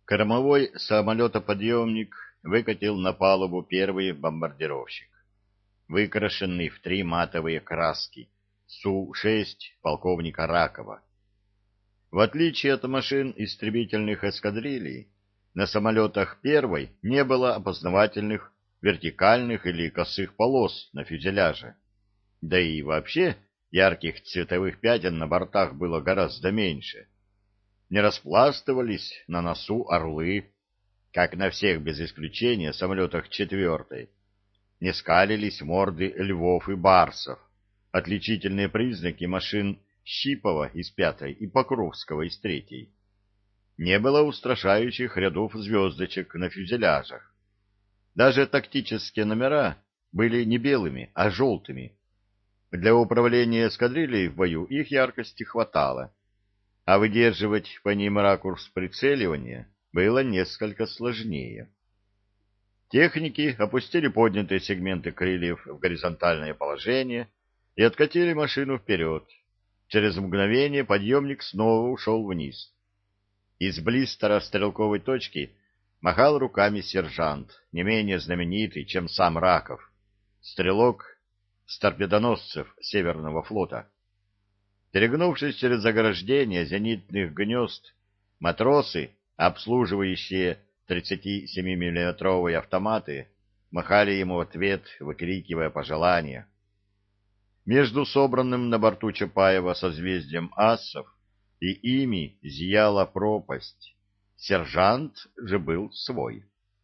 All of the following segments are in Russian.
Кормовой самолетоподъемник выкатил на палубу первый бомбардировщик, выкрашенный в 3 матовые краски Су-6 полковника Ракова. В отличие от машин истребительных эскадрилий, на самолетах первой не было опознавательных вертикальных или косых полос на фюзеляже. Да и вообще ярких цветовых пятен на бортах было гораздо меньше. Не распластывались на носу орлы, как на всех без исключения самолетах четвертой. Не скалились морды львов и барсов, отличительные признаки машин Щипова из пятой и Покровского из третьей. Не было устрашающих рядов звездочек на фюзеляжах. Даже тактические номера были не белыми, а желтыми. Для управления эскадрильей в бою их яркости хватало, а выдерживать по ним ракурс прицеливания было несколько сложнее. Техники опустили поднятые сегменты крыльев в горизонтальное положение и откатили машину вперед. Через мгновение подъемник снова ушел вниз. Из блистера стрелковой точки махал руками сержант, не менее знаменитый, чем сам Раков, стрелок с торпедоносцев Северного флота. Перегнувшись через заграждение зенитных гнезд, матросы, обслуживающие 37-миллиметровые автоматы, махали ему в ответ, выкрикивая пожелания. Между собранным на борту Чапаева созвездием асов и ими зияла пропасть. Сержант же был свой.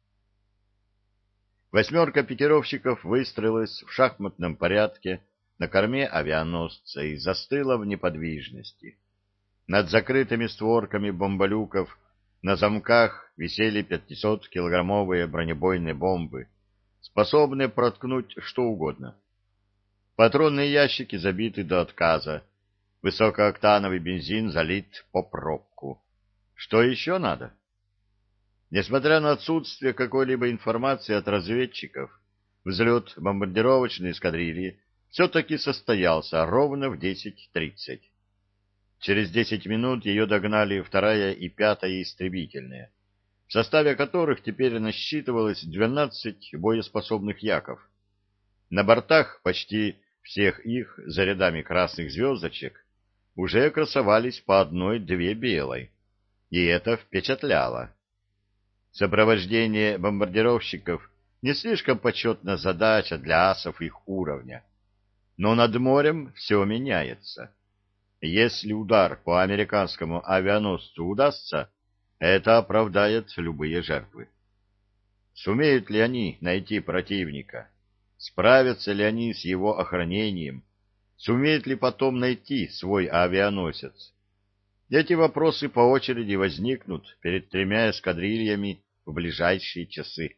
8 пикировщиков выстроилась в шахматном порядке на корме авианосца и застыла в неподвижности. Над закрытыми створками бомболюков на замках висели 500-килограммовые бронебойные бомбы, способные проткнуть что угодно. Патронные ящики забиты до отказа, высокооктановый бензин залит по пробку. Что еще надо? Несмотря на отсутствие какой-либо информации от разведчиков, взлет бомбардировочной эскадрильи все-таки состоялся ровно в 10:30. Через 10 минут ее догнали 2-я и 5-я истребительные, в составе которых теперь насчитывалось 12 боеспособных яков. На бортах почти всех их, за рядами красных звездочек, уже красовались по 1-2 белой, и это впечатляло. Сопровождение бомбардировщиков не слишком почетная задача для асов их уровня, но над морем все меняется. Если удар по американскому авианосцу удастся, это оправдает любые жертвы. Сумеют ли они найти противника? Справятся ли они с его охранением? Сумеют ли потом найти свой авианосец? Эти вопросы по очереди возникнут перед 3 эскадрильями в ближайшие часы.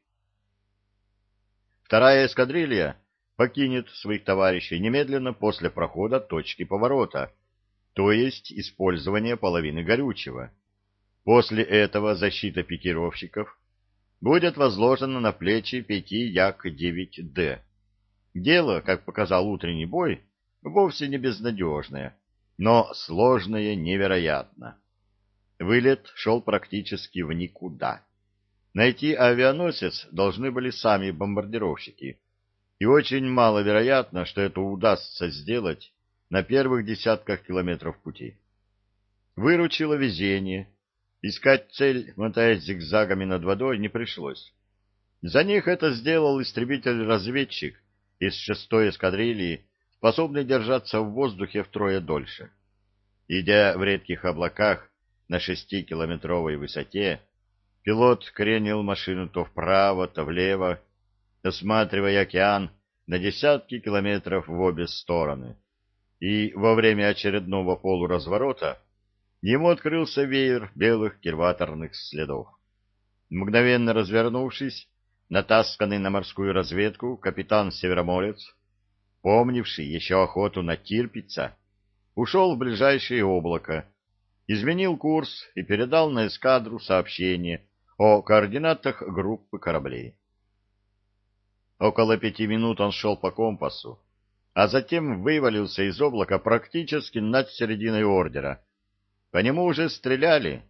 2-я эскадрилья покинет своих товарищей немедленно после прохода точки поворота, то есть использования половины горючего. После этого защита пикировщиков будет возложена на плечи 5 Як-9Д. Дело, как показал утренний бой, вовсе не безнадежное, но сложное невероятно. Вылет шел практически в никуда. Найти авианосец должны были сами бомбардировщики, и очень маловероятно, что это удастся сделать на первых десятках километров пути. Выручило везение. Искать цель, мотаясь зигзагами над водой, не пришлось. За них это сделал истребитель-разведчик из 6-й эскадрильи, способный держаться в воздухе втрое дольше. Идя в редких облаках на 6-километровой высоте, пилот кренил машину то вправо, то влево, осматривая океан на десятки километров в обе стороны. И во время очередного полуразворота ему открылся веер белых кильваторных следов. Мгновенно развернувшись, натасканный на морскую разведку капитан-североморец, помнивший еще охоту на Тирпица, ушел в ближайшее облако, изменил курс и передал на эскадру сообщение о координатах группы кораблей. Около 5 минут он шел по компасу, а затем вывалился из облака практически над серединой ордера. По нему уже стреляли,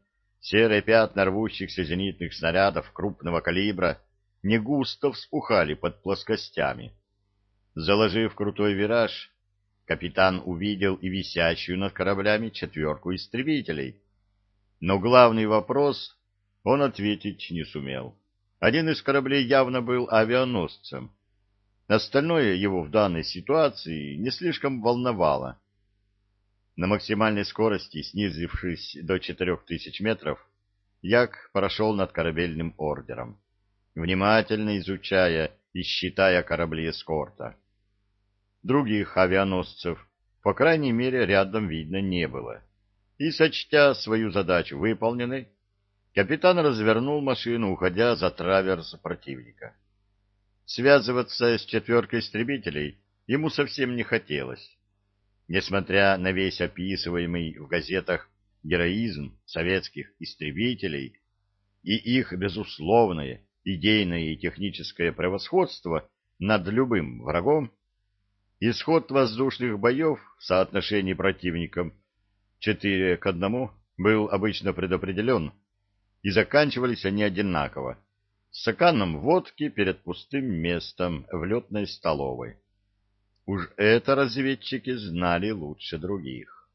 Серые пятна рвущихся зенитных снарядов крупного калибра не густо вспухали под плоскостями. Заложив крутой вираж, капитан увидел и висящую над кораблями четверку истребителей. Но главный вопрос он ответить не сумел. Один из кораблей явно был авианосцем. Остальное его в данной ситуации не слишком волновало. На максимальной скорости, снизившись до 4000 метров, Як прошел над корабельным ордером, внимательно изучая и считая корабли эскорта. Других авианосцев, по крайней мере, рядом видно не было. И, сочтя свою задачу выполненной, капитан развернул машину, уходя за траверс противника. Связываться с четверкой истребителей ему совсем не хотелось. Несмотря на весь описываемый в газетах героизм советских истребителей и их безусловное идейное и техническое превосходство над любым врагом, исход воздушных боев в соотношении противником 4:1 был обычно предопределен, и заканчивались они одинаково, с стаканом водки перед пустым местом в летной столовой. Уж это разведчики знали лучше других.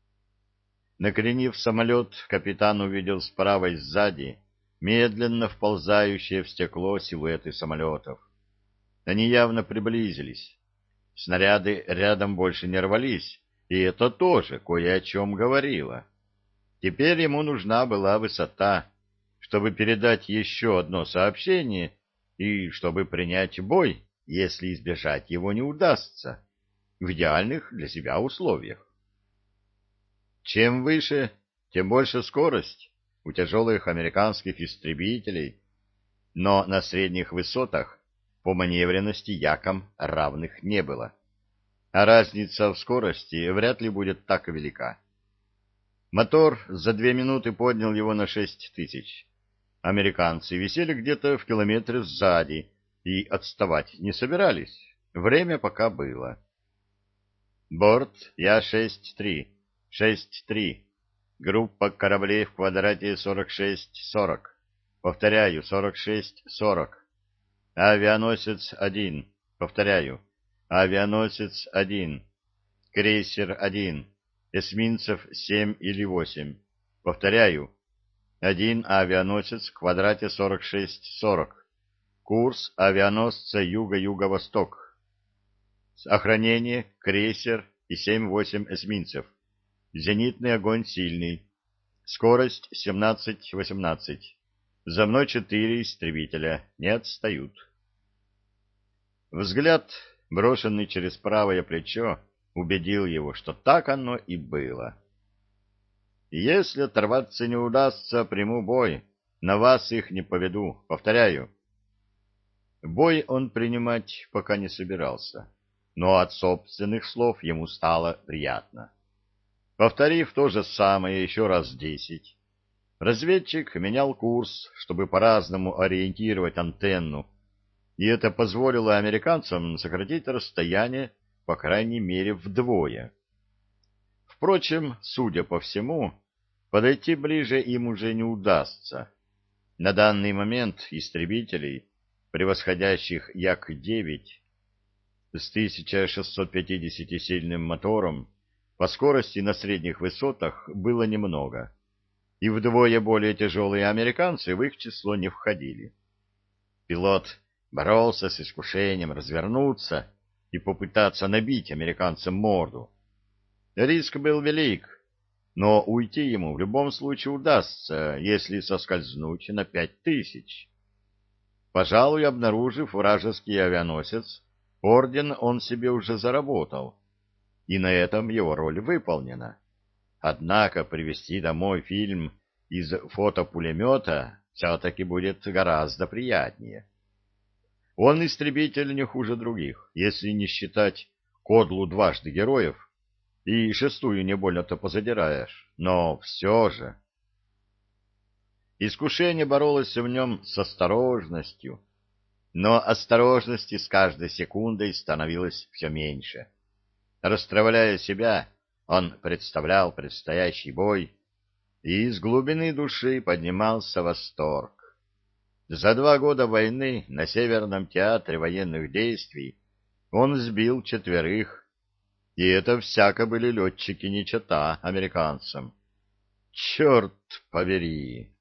Накренив самолет, капитан увидел справа и сзади медленно вползающие в стекло силуэты самолетов. Они явно приблизились. Снаряды рядом больше не рвались, и это тоже кое о чем говорило. Теперь ему нужна была высота, чтобы передать еще одно сообщение и чтобы принять бой, если избежать его не удастся, в идеальных для себя условиях. Чем выше, тем больше скорость у тяжелых американских истребителей, но на средних высотах по маневренности Якам равных не было, а разница в скорости вряд ли будет так велика. Мотор за 2 минуты поднял его на 6000. Американцы висели где-то в километре сзади и отставать не собирались. Время пока было. Борт Я-6-3. 6-3. Группа кораблей в квадрате 46-40. Повторяю, 46-40. Авианосец 1. Повторяю, авианосец 1. Крейсер 1. Эсминцев 7 или 8. Повторяю, 1 авианосец в квадрате 46-40. Курс авианосца юго-юго-восток. Охранение, крейсер и 7-8 эсминцев. Зенитный огонь сильный. Скорость 17-18. За мной 4 истребителя. Не отстают. Взгляд, брошенный через правое плечо, убедил его, что так оно и было. Если оторваться не удастся, приму бой. На вас их не поведу. Повторяю. Бой он принимать пока не собирался, но от собственных слов ему стало приятно. Повторив то же самое еще раз 10, разведчик менял курс, чтобы по-разному ориентировать антенну, и это позволило американцам сократить расстояние, по крайней мере, вдвое. Впрочем, судя по всему, подойти ближе им уже не удастся. На данный момент истребителей, превосходящих Як-9 с 1650-сильным мотором, по скорости на средних высотах было немного, и вдвое более тяжелые американцы в их число не входили. Пилот боролся с искушением развернуться и попытаться набить американцам морду. Риск был велик, но уйти ему в любом случае удастся, если соскользнуть на 5000. Пожалуй, обнаружив вражеский авианосец, орден он себе уже заработал, и на этом его роль выполнена. Однако привезти домой фильм из фотопулемета все-таки будет гораздо приятнее. Он истребитель не хуже других, если не считать Кодлу дважды героев, и шестую не больно-то позадираешь, но все же. Искушение боролось в нем с осторожностью, но осторожности с каждой секундой становилось все меньше. Расстравляя себя, он представлял предстоящий бой и из глубины души поднимался восторг. За 2 года войны на Северном театре военных действий он сбил 4, и это всяко были летчики не чета американцам. Черт побери!